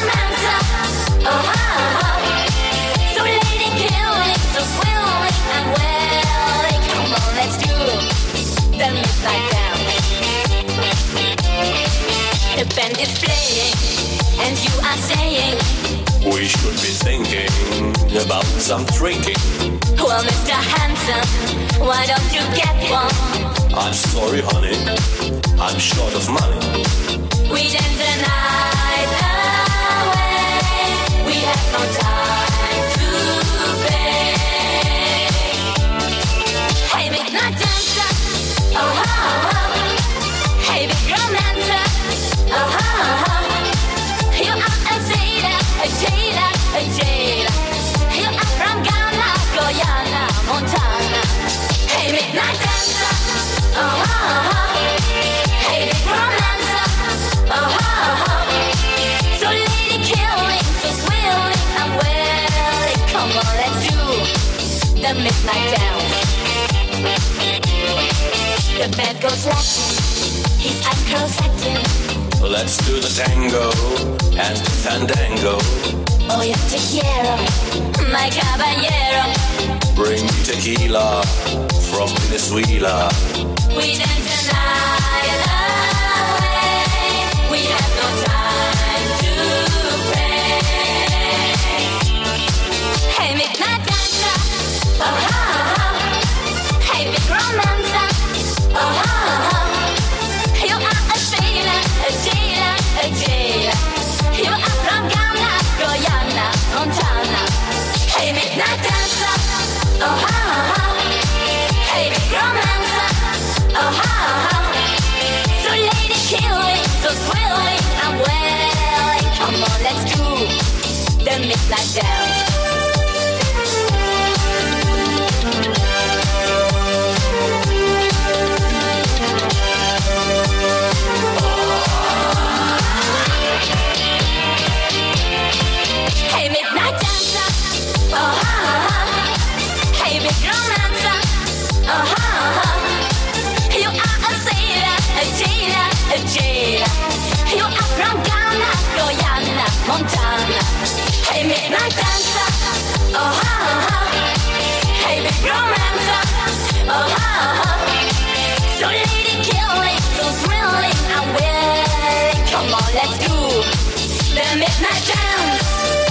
romancer. So lady killing, so swilling and welling. Come on, let's do the midnight dance. The band is playing, and you are saying we should be thinking about some drinking. well, Mr. Handsome, why don't you get one? I'm sorry, honey, I'm short of money. We dance the night away, we have no time to pay. Hey, midnight dancer, hey, big romancer, you are a sailor, a jailer, a jailer. You are from Ghana, Guyana, Montana. Hey, midnight dancer, hey, big romancer, so lady killing, so swilling and welling. Come on, let's do the midnight dance. The band goes Latin, his eyes curl satin. Let's do the tango and the fandango. Oh, yeah, te quiero, my caballero. Bring me tequila from Venezuela. We dance the night away, we have no time to pray. Hey, midnight dancer, hey, big romancer, you are a sailor, a jailer, a jailer. You are from Ghana, Guyana, Montana. Hey, midnight dancer, hey, big romancer, so lady killing, so swilling and welling. Come on, let's do the midnight dance. Hey, midnight dancer, hey, big romancer, you are a sailor, a jailer, a jailer. You are from Ghana, Guyana, Montana. Hey, midnight dancer, hey, big romancer, so lady killing, so thrilling and willing. Come on, let's do the midnight dance.